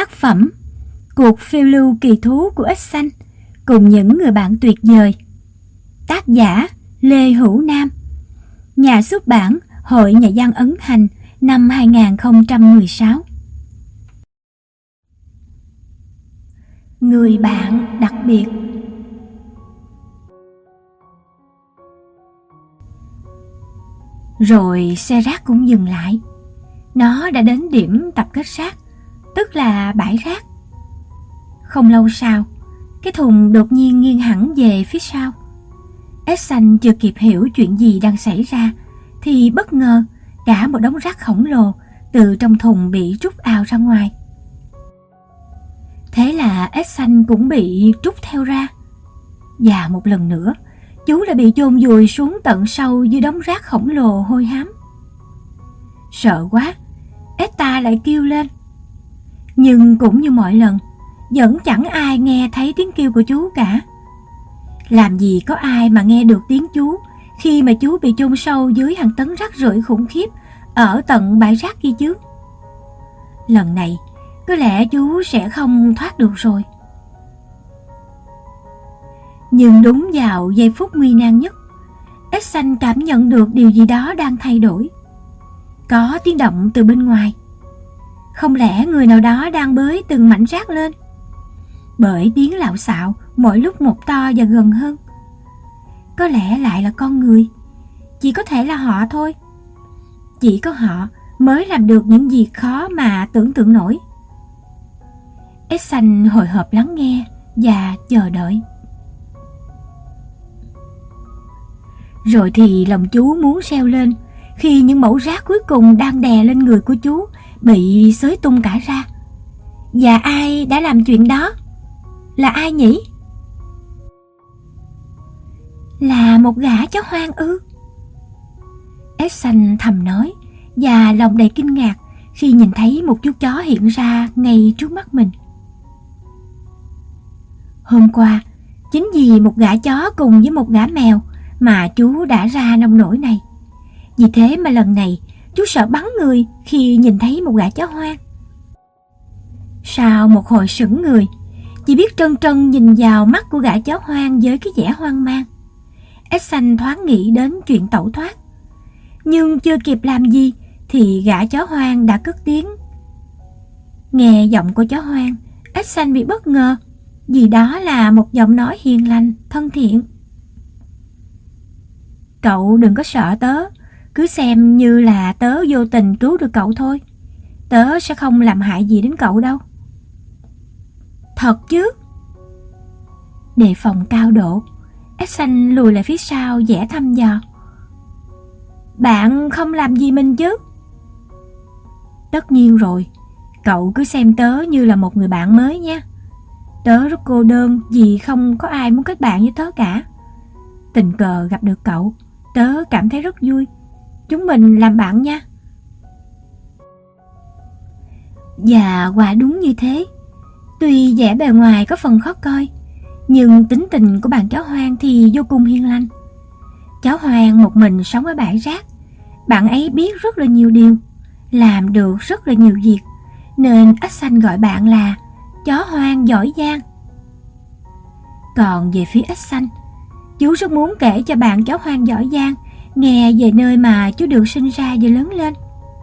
Tác phẩm Cuộc phiêu lưu kỳ thú của ếch xanh cùng những người bạn tuyệt vời. Tác giả Lê Hữu Nam. Nhà xuất bản Hội Nhà văn Ấn Hành, năm 2016. Người bạn đặc biệt. Rồi xe rác cũng dừng lại. Nó đã đến điểm tập kết rác, tức là bãi rác. Không lâu sau, cái thùng đột nhiên nghiêng hẳn về phía sau. Ếch xanh chưa kịp hiểu chuyện gì đang xảy ra thì bất ngờ cả một đống rác khổng lồ từ trong thùng bị trút ào ra ngoài. Thế là ếch xanh cũng bị trút theo ra. Và một lần nữa, chú đã bị chôn vùi xuống tận sâu dưới đống rác khổng lồ hôi hám. Sợ quá, ếch ta lại kêu lên. Nhưng cũng như mọi lần, vẫn chẳng ai nghe thấy tiếng kêu của chú cả. Làm gì có ai mà nghe được tiếng chú khi mà chú bị chôn sâu dưới hàng tấn rác rưởi khủng khiếp ở tận bãi rác kia chứ. Lần này, có lẽ chú sẽ không thoát được rồi. Nhưng đúng vào giây phút nguy nan nhất, ếch xanh cảm nhận được điều gì đó đang thay đổi. Có tiếng động từ bên ngoài. Không lẽ người nào đó đang bới từng mảnh rác lên? Bởi tiếng lạo xạo mỗi lúc một to và gần hơn. Có lẽ lại là con người. Chỉ có thể là họ thôi. Chỉ có họ mới làm được những việc khó mà tưởng tượng nổi. Ếch xanh hồi hộp lắng nghe và chờ đợi. Rồi thì lòng chú muốn reo lên khi những mẩu rác cuối cùng đang đè lên người của chú bị xới tung cả ra. Và ai đã làm chuyện đó? Là ai nhỉ? Là một gã chó hoang ư? Ếch xanh thầm nói, và lòng đầy kinh ngạc khi nhìn thấy một chú chó hiện ra ngay trước mắt mình. Hôm qua, chính vì một gã chó cùng với một gã mèo mà chú đã ra nông nổi này. Vì thế mà lần này chú sợ bắn người khi nhìn thấy một gã chó hoang. Sau một hồi sững người, chỉ biết trân trân nhìn vào mắt của gã chó hoang với cái vẻ hoang mang. Ếch xanh thoáng nghĩ đến chuyện tẩu thoát. Nhưng chưa kịp làm gì thì gã chó hoang đã cất tiếng. Nghe giọng của chó hoang, ếch xanh bị bất ngờ, vì đó là một giọng nói hiền lành, thân thiện. Cậu đừng có sợ tớ, cứ xem như là tớ vô tình cứu được cậu thôi. Tớ sẽ không làm hại gì đến cậu đâu. Thật chứ? Đề phòng cao độ, ếch xanh lùi lại phía sau vẻ thăm dò. Bạn không làm gì mình chứ? Tất nhiên rồi, cậu cứ xem tớ như là một người bạn mới nha. Tớ rất cô đơn vì không có ai muốn kết bạn với tớ cả. Tình cờ gặp được cậu, tớ cảm thấy rất vui. Chúng mình làm bạn nha. Và quả đúng như thế. Tuy vẻ bề ngoài có phần khó coi, nhưng tính tình của bạn chó hoang thì vô cùng hiền lành. Chó hoang một mình sống ở bãi rác. Bạn ấy biết rất là nhiều điều, làm được rất là nhiều việc, nên ếch xanh gọi bạn là chó hoang giỏi giang. Còn về phía ếch xanh, chú rất muốn kể cho bạn chó hoang giỏi giang nghe về nơi mà chú được sinh ra và lớn lên.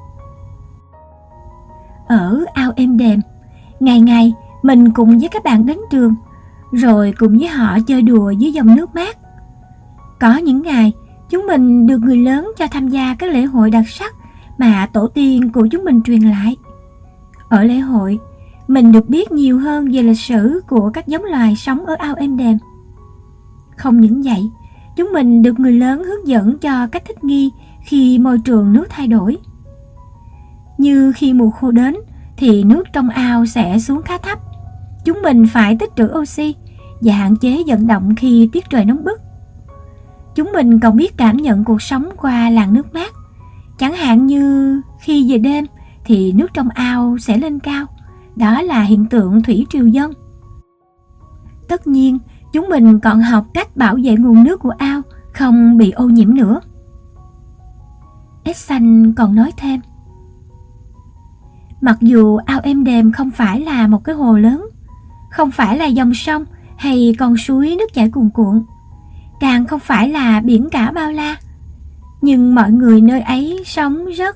Ở ao êm đềm, ngày ngày mình cùng với các bạn đến trường, rồi cùng với họ chơi đùa dưới dòng nước mát. Có những ngày chúng mình được người lớn cho tham gia các lễ hội đặc sắc mà tổ tiên của chúng mình truyền lại. Ở lễ hội, mình được biết nhiều hơn về lịch sử của các giống loài sống ở ao êm đềm. Không những vậy, chúng mình được người lớn hướng dẫn cho cách thích nghi khi môi trường nước thay đổi. Như khi mùa khô đến thì nước trong ao sẽ xuống khá thấp. Chúng mình phải tích trữ oxy và hạn chế vận động khi tiết trời nóng bức. Chúng mình còn biết cảm nhận cuộc sống qua làn nước mát. Chẳng hạn như khi về đêm thì nước trong ao sẽ lên cao. Đó là hiện tượng thủy triều dâng. Tất nhiên, chúng mình còn học cách bảo vệ nguồn nước của ao không bị ô nhiễm nữa. Ếch xanh còn nói thêm. Mặc dù ao êm đềm không phải là một cái hồ lớn, không phải là dòng sông hay con suối nước chảy cuồn cuộn, càng không phải là biển cả bao la, nhưng mọi người nơi ấy sống rất...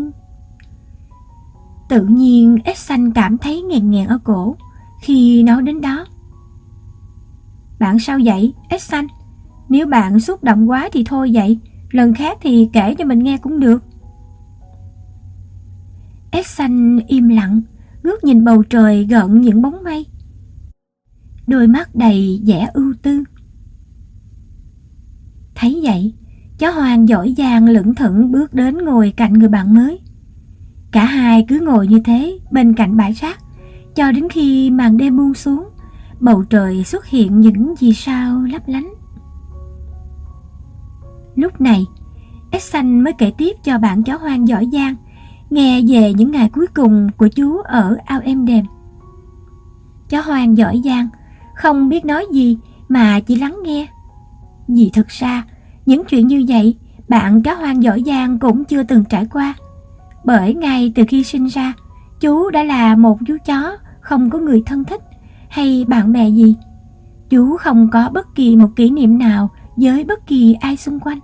Tự nhiên Exxon cảm thấy nghẹn nghẹn ở cổ khi nói đến đó. Bạn sao vậy, Exxon? Nếu bạn xúc động quá thì thôi vậy, lần khác thì kể cho mình nghe cũng được. Exxon im lặng, ngước nhìn bầu trời gợn những bóng mây. Đôi mắt đầy vẻ ưu tư. Thấy vậy, chó hoang giỏi giang lững thững bước đến ngồi cạnh người bạn mới. Cả hai cứ ngồi như thế bên cạnh bãi rác cho đến khi màn đêm buông xuống, bầu trời xuất hiện những vì sao lấp lánh. Lúc này, Exxon mới kể tiếp cho bạn chó hoang giỏi giang nghe về những ngày cuối cùng của chú ở ao êm đềm. Chó hoang giỏi giang không biết nói gì mà chỉ lắng nghe. Vì thực ra, những chuyện như vậy bạn chó hoang giỏi giang cũng chưa từng trải qua. Bởi ngay từ khi sinh ra, chú đã là một chú chó không có người thân thích hay bạn bè gì. Chú không có bất kỳ một kỷ niệm nào với bất kỳ ai xung quanh.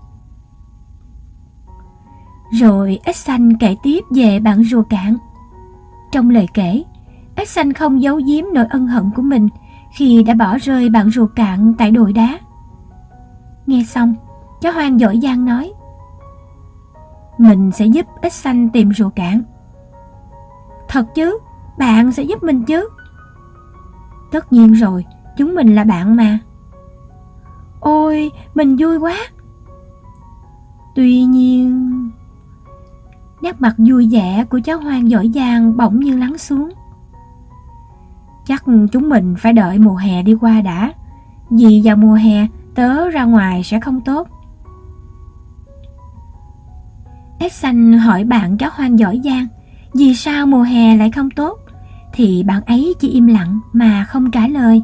Rồi Exxon kể tiếp về bạn rùa cạn. Trong lời kể, Exxon không giấu giếm nỗi ân hận của mình khi đã bỏ rơi bạn rùa cạn tại đồi đá. Nghe xong, chó hoang giỏi giang nói: Mình sẽ giúp Exxon tìm rùa cạn. Thật chứ? Bạn sẽ giúp mình chứ? Tất nhiên rồi, chúng mình là bạn mà. Ôi, mình vui quá. Tuy nhiên... Nét mặt vui vẻ của chó hoang giỏi giang bỗng như lắng xuống. Chắc chúng mình phải đợi mùa hè đi qua đã, vì vào mùa hè tớ ra ngoài sẽ không tốt. Exxon hỏi bạn chó hoang giỏi giang vì sao mùa hè lại không tốt, thì bạn ấy chỉ im lặng mà không trả lời.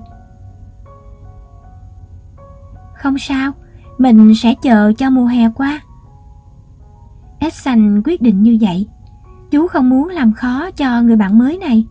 Không sao, mình sẽ chờ cho mùa hè qua. Exxon quyết định như vậy. Chú không muốn làm khó cho người bạn mới này.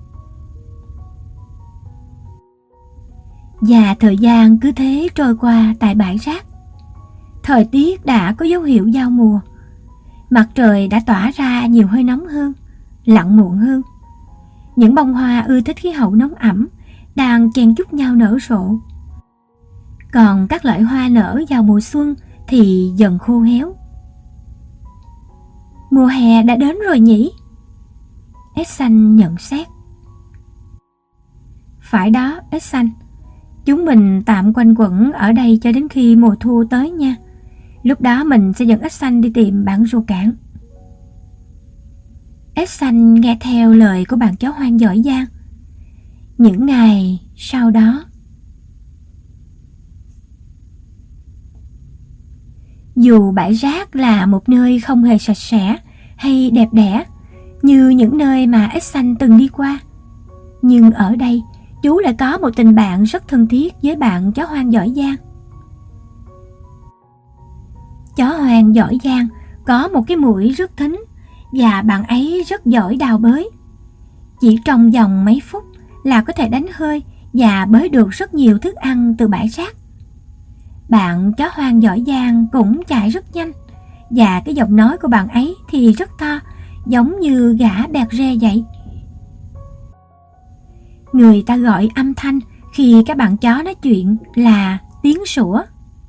Và thời gian cứ thế trôi qua tại bãi rác. Thời tiết đã có dấu hiệu giao mùa. Mặt trời đã tỏa ra nhiều hơi nóng hơn, lặn muộn hơn. Những bông hoa ưa thích khí hậu nóng ẩm đang chen chúc nhau nở rộ. Còn các loại hoa nở vào mùa xuân thì dần khô héo. Mùa hè đã đến rồi nhỉ? Exxon nhận xét. Phải đó, Exxon. Chúng mình tạm quanh quẩn ở đây cho đến khi mùa thu tới nha. Lúc đó mình sẽ dẫn Exxon đi tìm bạn rùa cạn. Exxon nghe theo lời của bạn chó hoang giỏi giang. Những ngày sau đó, dù bãi rác là một nơi không hề sạch sẽ hay đẹp đẽ như những nơi mà Exxon từng đi qua, nhưng ở đây chú lại có một tình bạn rất thân thiết với bạn chó hoang giỏi giang. Chó hoang giỏi giang có một cái mũi rất thính và bạn ấy rất giỏi đào bới. Chỉ trong vòng mấy phút là có thể đánh hơi và bới được rất nhiều thức ăn từ bãi rác. Bạn chó hoang giỏi giang cũng chạy rất nhanh, và cái giọng nói của bạn ấy thì rất to, giống như gã bẹt rê vậy. Người ta gọi âm thanh khi các bạn chó nói chuyện là tiếng sủa.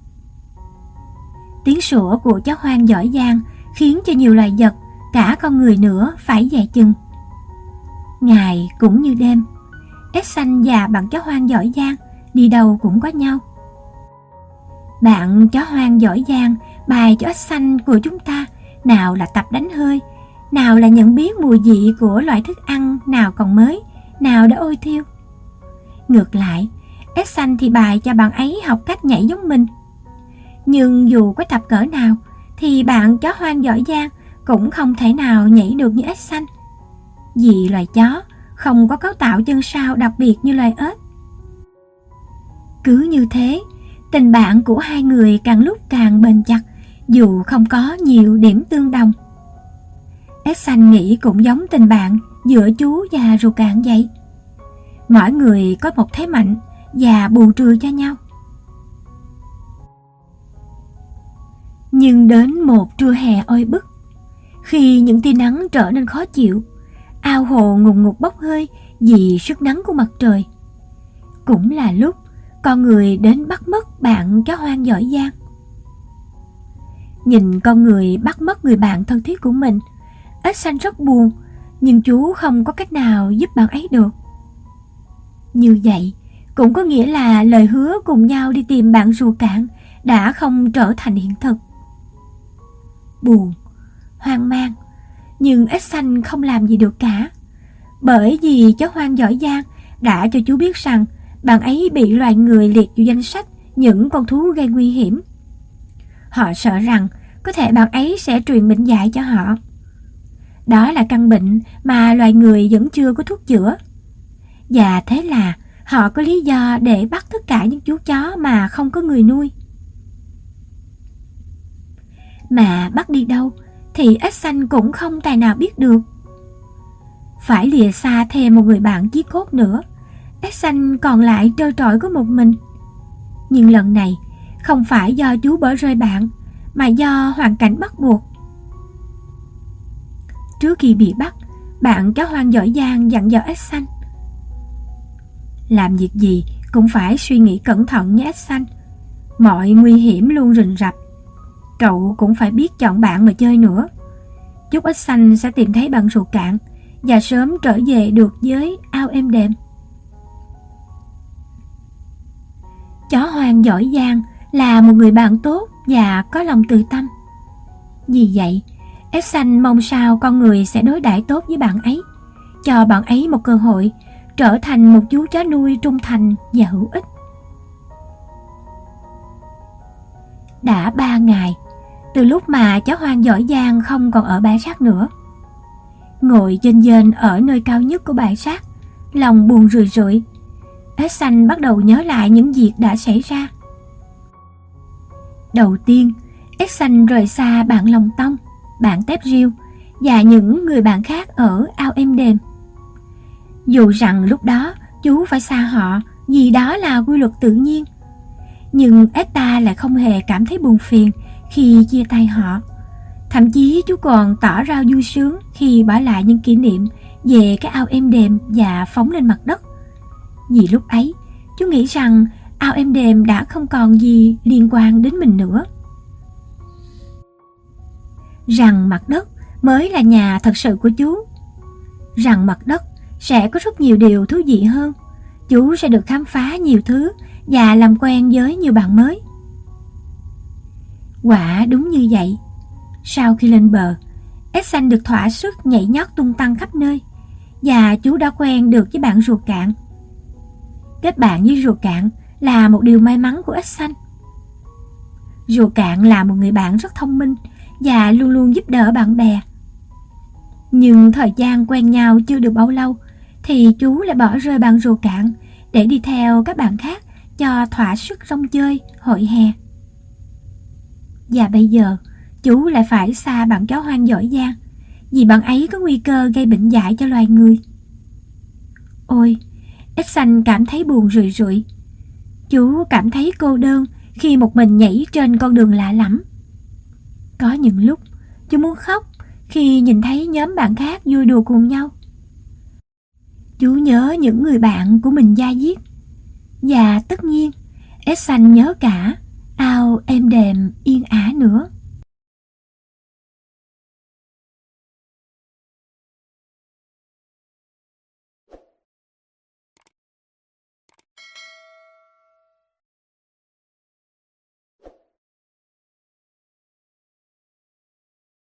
Tiếng sủa của chó hoang giỏi giang khiến cho nhiều loài vật, cả con người nữa, phải dè chừng. Ngày cũng như đêm, Exxon và bạn chó hoang giỏi giang đi đâu cũng có nhau. Bạn chó hoang giỏi giang bài cho Exxon của chúng ta nào là tập đánh hơi, nào là nhận biết mùi vị của loại thức ăn nào còn mới, nào đã ôi thiêu. Ngược lại, Exxon thì bài cho bạn ấy học cách nhảy giống mình. Nhưng dù có tập cỡ nào thì bạn chó hoang giỏi giang cũng không thể nào nhảy được như Exxon, vì loài chó không có cấu tạo chân sau đặc biệt như loài ếch. Cứ như thế, tình bạn của hai người càng lúc càng bền chặt, dù không có nhiều điểm tương đồng. Exxon nghĩ cũng giống tình bạn giữa chú và rùa cạn vậy. Mỗi người có một thế mạnh và bù trừ cho nhau. Nhưng đến một trưa hè oi bức, khi những tia nắng trở nên khó chịu, ao hồ ngùn ngụt bốc hơi vì sức nắng của mặt trời, cũng là lúc con người đến bắt mất bạn chó hoang giỏi giang. Nhìn con người bắt mất người bạn thân thiết của mình, ếch xanh rất buồn, nhưng chú không có cách nào giúp bạn ấy được. Như vậy cũng có nghĩa là lời hứa cùng nhau đi tìm bạn rùa cạn đã không trở thành hiện thực. Buồn, hoang mang, nhưng ếch xanh không làm gì được cả, bởi vì chó hoang giỏi giang đã cho chú biết rằng bạn ấy bị loài người liệt vào danh sách những con thú gây nguy hiểm. Họ sợ rằng có thể bạn ấy sẽ truyền bệnh dại cho họ. Đó là căn bệnh mà loài người vẫn chưa có thuốc chữa. Và thế là họ có lý do để bắt tất cả những chú chó mà không có người nuôi. Mà bắt đi đâu thì ếch xanh cũng không tài nào biết được. Phải lìa xa thêm một người bạn chí cốt nữa, ếch xanh còn lại trơ trọi có một mình. Nhưng lần này không phải do chú bỏ rơi bạn, mà do hoàn cảnh bắt buộc. Trước khi bị bắt, bạn chó hoang giỏi giang dặn dò ếch xanh: làm việc gì cũng phải suy nghĩ cẩn thận nhé ếch xanh. Mọi nguy hiểm luôn rình rập. Cậu cũng phải biết chọn bạn mà chơi nữa. Chúc ếch xanh sẽ tìm thấy bạn rùa cạn và sớm trở về được với ao êm đềm. Chó hoang giỏi giang là một người bạn tốt và có lòng từ tâm. Vì vậy, ếch xanh mong sao con người sẽ đối đãi tốt với bạn ấy, cho bạn ấy một cơ hội trở thành một chú chó nuôi trung thành và hữu ích. Đã 3 ngày từ lúc mà chó hoang giỏi giang không còn ở bãi rác nữa. Ngồi chênh vênh ở nơi cao nhất của bãi rác, lòng buồn rười rượi, ếch xanh bắt đầu nhớ lại những việc đã xảy ra. Đầu tiên, ếch xanh rời xa bạn Lòng Tông, bạn Tép Riêu và những người bạn khác ở ao êm đềm. Dù rằng lúc đó chú phải xa họ vì đó là quy luật tự nhiên, nhưng ếch ta lại không hề cảm thấy buồn phiền khi chia tay họ. Thậm chí chú còn tỏ ra vui sướng khi bỏ lại những kỷ niệm về cái ao êm đềm và phóng lên mặt đất. Vì lúc ấy, chú nghĩ rằng ao êm đềm đã không còn gì liên quan đến mình nữa. Rằng mặt đất mới là nhà thật sự của chú. Rằng mặt đất sẽ có rất nhiều điều thú vị hơn. Chú sẽ được khám phá nhiều thứ và làm quen với nhiều bạn mới. Quả đúng như vậy. Sau khi lên bờ, ếch xanh được thỏa sức nhảy nhót tung tăng khắp nơi, và chú đã quen được với bạn rùa cạn. Kết bạn với rùa cạn là một điều may mắn của ếch xanh. Rùa cạn là một người bạn rất thông minh và luôn luôn giúp đỡ bạn bè. Nhưng thời gian quen nhau chưa được bao lâu thì chú lại bỏ rơi bạn rùa cạn để đi theo các bạn khác cho thỏa sức rong chơi hội hè. Và bây giờ chú lại phải xa bạn chó hoang giỏi giang vì bạn ấy có nguy cơ gây bệnh dại cho loài người. Ôi, ếch xanh cảm thấy buồn rười rượi. Chú cảm thấy cô đơn khi một mình nhảy trên con đường lạ lẫm. Có những lúc chú muốn khóc khi nhìn thấy nhóm bạn khác vui đùa cùng nhau. Chú nhớ những người bạn của mình da diết. Và tất nhiên, ếch xanh nhớ cả ao êm đềm yên ả nữa.